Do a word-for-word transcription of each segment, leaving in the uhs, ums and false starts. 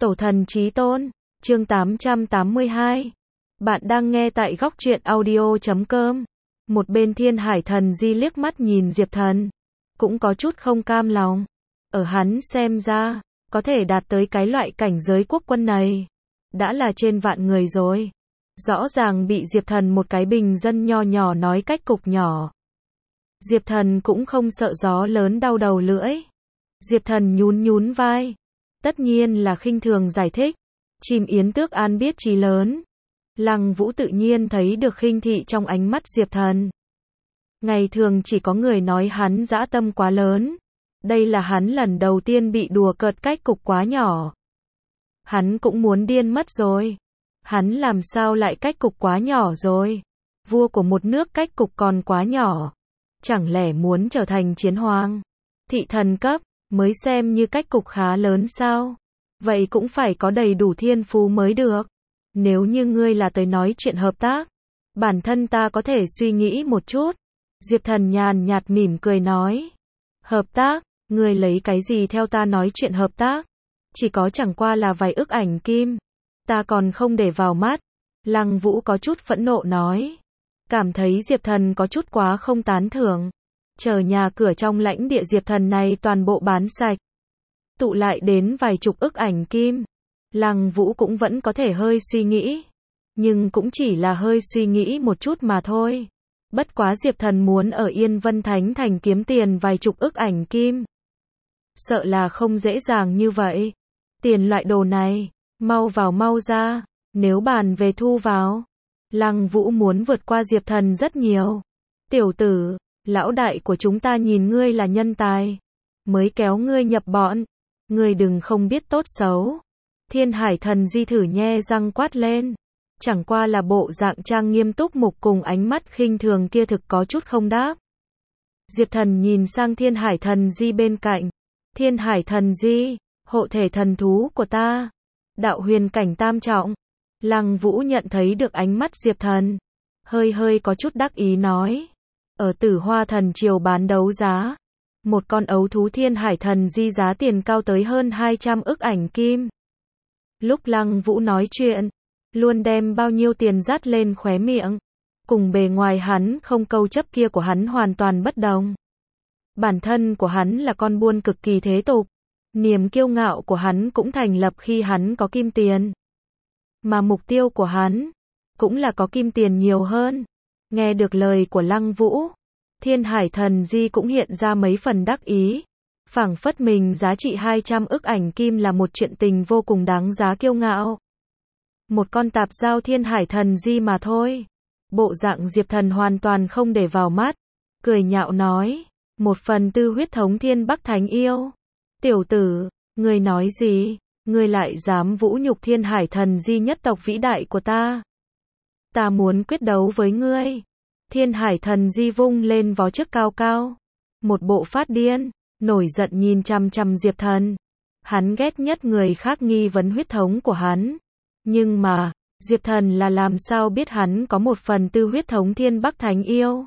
Tổ thần chí tôn, chương tám trăm tám mươi hai. Bạn đang nghe tại góc truyện audio chấm com. Một bên Thiên Hải Thần Di liếc mắt nhìn Diệp Thần, cũng có chút không cam lòng. Ở hắn xem ra, có thể đạt tới cái loại cảnh giới quốc quân này, đã là trên vạn người rồi. Rõ ràng bị Diệp Thần một cái bình dân nho nhỏ nói cách cục nhỏ. Diệp Thần cũng không sợ gió lớn đau đầu lưỡi. Diệp Thần nhún nhún vai. Tất nhiên là khinh thường giải thích. Chim yến tước an biết chí lớn. Lăng Vũ tự nhiên thấy được khinh thị trong ánh mắt Diệp Thần. Ngày thường chỉ có người nói hắn dã tâm quá lớn. Đây là hắn lần đầu tiên bị đùa cợt cách cục quá nhỏ. Hắn cũng muốn điên mất rồi. Hắn làm sao lại cách cục quá nhỏ rồi? Vua của một nước cách cục còn quá nhỏ. Chẳng lẽ muốn trở thành chiến hoàng, thị thần cấp, mới xem như cách cục khá lớn sao? Vậy cũng phải có đầy đủ thiên phú mới được. Nếu như ngươi là tới nói chuyện hợp tác, bản thân ta có thể suy nghĩ một chút. Diệp Thần nhàn nhạt mỉm cười nói. Hợp tác, ngươi lấy cái gì theo ta nói chuyện hợp tác? Chỉ có chẳng qua là vài ức ảnh kim. Ta còn không để vào mắt. Lăng Vũ có chút phẫn nộ nói. Cảm thấy Diệp Thần có chút quá không tán thưởng. Chờ nhà cửa trong lãnh địa Diệp Thần này toàn bộ bán sạch. Tụ lại đến vài chục ức ảnh kim. Lăng Vũ cũng vẫn có thể hơi suy nghĩ. Nhưng cũng chỉ là hơi suy nghĩ một chút mà thôi. Bất quá Diệp Thần muốn ở Yên Vân Thánh Thành kiếm tiền vài chục ức ảnh kim. Sợ là không dễ dàng như vậy. Tiền loại đồ này, mau vào mau ra, nếu bàn về thu vào. Lăng Vũ muốn vượt qua Diệp Thần rất nhiều. Tiểu tử, lão đại của chúng ta nhìn ngươi là nhân tài, mới kéo ngươi nhập bọn. Ngươi đừng không biết tốt xấu. Thiên Hải Thần Di thử nhe răng quát lên. Chẳng qua là bộ dạng trang nghiêm túc mục cùng ánh mắt khinh thường kia thực có chút không đáp. Diệp Thần nhìn sang Thiên Hải Thần Di bên cạnh. Thiên Hải Thần Di, hộ thể thần thú của ta. Đạo huyền cảnh tam trọng. Lăng Vũ nhận thấy được ánh mắt Diệp Thần. Hơi hơi có chút đắc ý nói. Ở Tử Hoa Thần Triều bán đấu giá. Một con ấu thú Thiên Hải Thần Di giá tiền cao tới hơn hai trăm ức ảnh kim. Lúc Lăng Vũ nói chuyện, luôn đem bao nhiêu tiền dắt lên khóe miệng. Cùng bề ngoài hắn không câu chấp kia của hắn hoàn toàn bất đồng. Bản thân của hắn là con buôn cực kỳ thế tục. Niềm kiêu ngạo của hắn cũng thành lập khi hắn có kim tiền. Mà mục tiêu của hắn cũng là có kim tiền nhiều hơn. Nghe được lời của Lăng Vũ, Thiên Hải Thần Di cũng hiện ra mấy phần đắc ý. Phảng phất mình giá trị hai trăm ức ảnh kim là một chuyện tình vô cùng đáng giá kiêu ngạo. Một con tạp giao Thiên Hải Thần Di mà thôi. Bộ dạng Diệp Thần hoàn toàn không để vào mắt. Cười nhạo nói. Một phần tư huyết thống Thiên Bắc Thánh Yêu. Tiểu tử, ngươi nói gì? Ngươi lại dám vũ nhục Thiên Hải Thần Di nhất tộc vĩ đại của ta. Ta muốn quyết đấu với ngươi. Thiên Hải Thần Di vung lên vó trước cao cao. Một bộ phát điên, nổi giận nhìn chằm chằm Diệp Thần. Hắn ghét nhất người khác nghi vấn huyết thống của hắn. Nhưng mà, Diệp Thần là làm sao biết hắn có một phần tư huyết thống Thiên Bắc Thánh Yêu.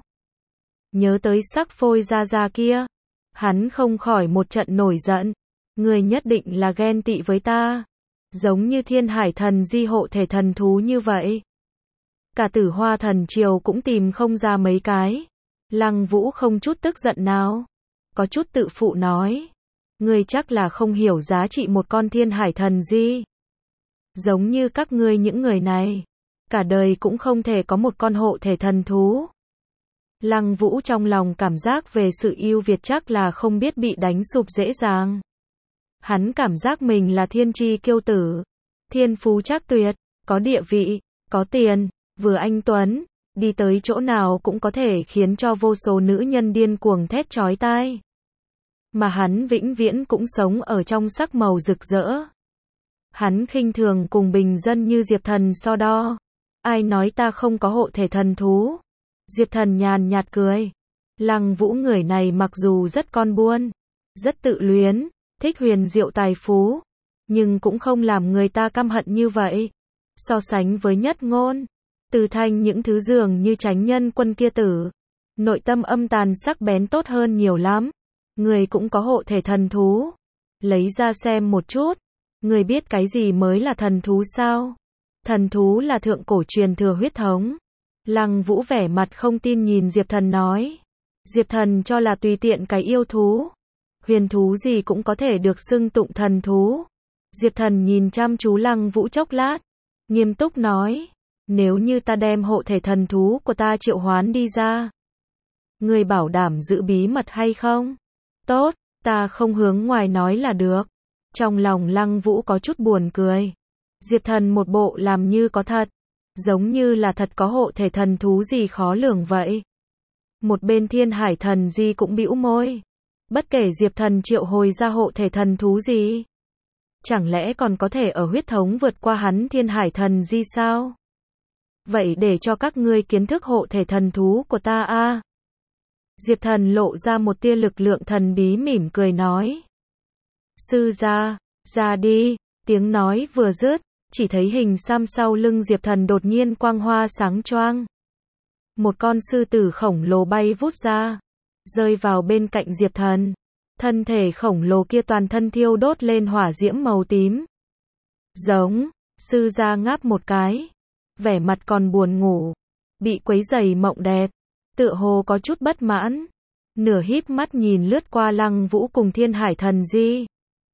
Nhớ tới sắc phôi ra ra kia. Hắn không khỏi một trận nổi giận. Người nhất định là ghen tị với ta. Giống như Thiên Hải Thần Di hộ thể thần thú như vậy. Cả Tử Hoa Thần Triều cũng tìm không ra mấy cái. Lăng Vũ không chút tức giận nào. Có chút tự phụ nói. Ngươi chắc là không hiểu giá trị một con Thiên Hải Thần Di. Giống như các ngươi những người này. Cả đời cũng không thể có một con hộ thể thần thú. Lăng Vũ trong lòng cảm giác về sự ưu việt chắc là không biết bị đánh sụp dễ dàng. Hắn cảm giác mình là thiên chi kiêu tử. Thiên phú chắc tuyệt, có địa vị, có tiền, vừa anh tuấn, đi tới chỗ nào cũng có thể khiến cho vô số nữ nhân điên cuồng thét chói tai. Mà hắn vĩnh viễn cũng sống ở trong sắc màu rực rỡ. Hắn khinh thường cùng bình dân như Diệp Thần so đo. Ai nói ta không có hộ thể thần thú? Diệp Thần nhàn nhạt cười. Lăng Vũ người này mặc dù rất con buôn, rất tự luyến, thích huyền diệu tài phú, nhưng cũng không làm người ta căm hận như vậy. So sánh với Nhất Ngôn, Từ Thanh những thứ dường như Chánh Nhân Quân kia tử, nội tâm âm tàn sắc bén tốt hơn nhiều lắm. Người cũng có hộ thể thần thú. Lấy ra xem một chút. Người biết cái gì mới là thần thú sao? Thần thú là thượng cổ truyền thừa huyết thống. Lăng Vũ vẻ mặt không tin nhìn Diệp Thần nói. Diệp Thần cho là tùy tiện cái yêu thú. Huyền thú gì cũng có thể được xưng tụng thần thú. Diệp Thần nhìn chăm chú Lăng Vũ chốc lát. Nghiêm túc nói. Nếu như ta đem hộ thể thần thú của ta triệu hoán đi ra. Người bảo đảm giữ bí mật hay không? Tốt, ta không hướng ngoài nói là được. Trong lòng Lăng Vũ có chút buồn cười. Diệp Thần một bộ làm như có thật. Giống như là thật có hộ thể thần thú gì khó lường vậy. Một bên Thiên Hải Thần Di cũng bĩu môi. Bất kể Diệp Thần triệu hồi ra hộ thể thần thú gì. Chẳng lẽ còn có thể ở huyết thống vượt qua hắn Thiên Hải Thần Di sao? Vậy để cho các ngươi kiến thức hộ thể thần thú của ta a. Diệp Thần lộ ra một tia lực lượng thần bí mỉm cười nói. Sư gia, ra đi, tiếng nói vừa dứt, chỉ thấy hình xăm sau lưng Diệp Thần đột nhiên quang hoa sáng choang. Một con sư tử khổng lồ bay vút ra, rơi vào bên cạnh Diệp Thần. Thân thể khổng lồ kia toàn thân thiêu đốt lên hỏa diễm màu tím. Giống, sư gia ngáp một cái, vẻ mặt còn buồn ngủ, bị quấy rầy mộng đẹp, tựa hồ có chút bất mãn, nửa híp mắt nhìn lướt qua Lăng Vũ cùng Thiên Hải Thần Di.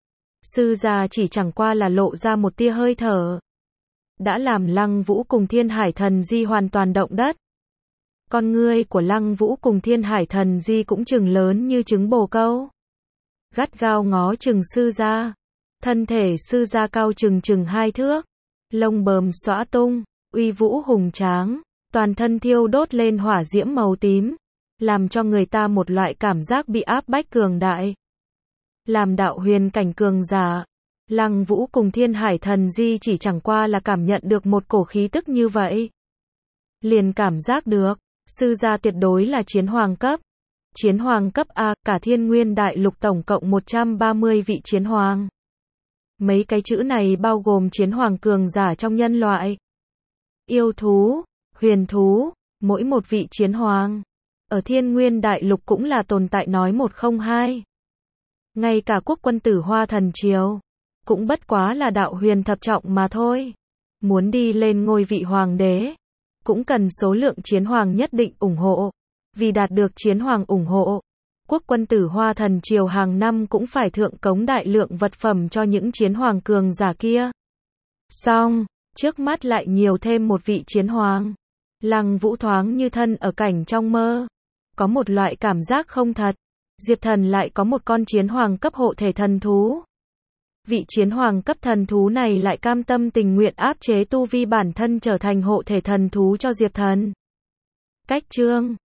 Sư gia chỉ chẳng qua là lộ ra một tia hơi thở, đã làm Lăng Vũ cùng Thiên Hải Thần Di hoàn toàn động đất. Con ngươi của Lăng Vũ cùng Thiên Hải Thần Di cũng chừng lớn như trứng bồ câu, gắt gao ngó chừng sư gia. Thân thể sư gia cao chừng chừng hai thước, lông bờm xõa tung, uy vũ hùng tráng, toàn thân thiêu đốt lên hỏa diễm màu tím, làm cho người ta một loại cảm giác bị áp bách cường đại. Làm đạo huyền cảnh cường giả, Lăng Vũ cùng Thiên Hải Thần Di chỉ chẳng qua là cảm nhận được một cổ khí tức như vậy. Liền cảm giác được, sư gia tuyệt đối là chiến hoàng cấp. Chiến hoàng cấp A, cả Thiên Nguyên Đại Lục tổng cộng một trăm ba mươi vị chiến hoàng. Mấy cái chữ này bao gồm chiến hoàng cường giả trong nhân loại, yêu thú, huyền thú, mỗi một vị chiến hoàng ở Thiên Nguyên Đại Lục cũng là tồn tại nói một không hai. Ngay cả quốc quân Tử Hoa Thần Triều cũng bất quá là đạo huyền thập trọng mà thôi. Muốn đi lên ngôi vị hoàng đế, cũng cần số lượng chiến hoàng nhất định ủng hộ. Vì đạt được chiến hoàng ủng hộ, quốc quân Tử Hoa Thần Triều hàng năm cũng phải thượng cống đại lượng vật phẩm cho những chiến hoàng cường giả kia. Xong, trước mắt lại nhiều thêm một vị chiến hoàng. Lăng Vũ thoáng như thân ở cảnh trong mơ. Có một loại cảm giác không thật. Diệp Thần lại có một con chiến hoàng cấp hộ thể thần thú. Vị chiến hoàng cấp thần thú này lại cam tâm tình nguyện áp chế tu vi bản thân trở thành hộ thể thần thú cho Diệp Thần. Cách chương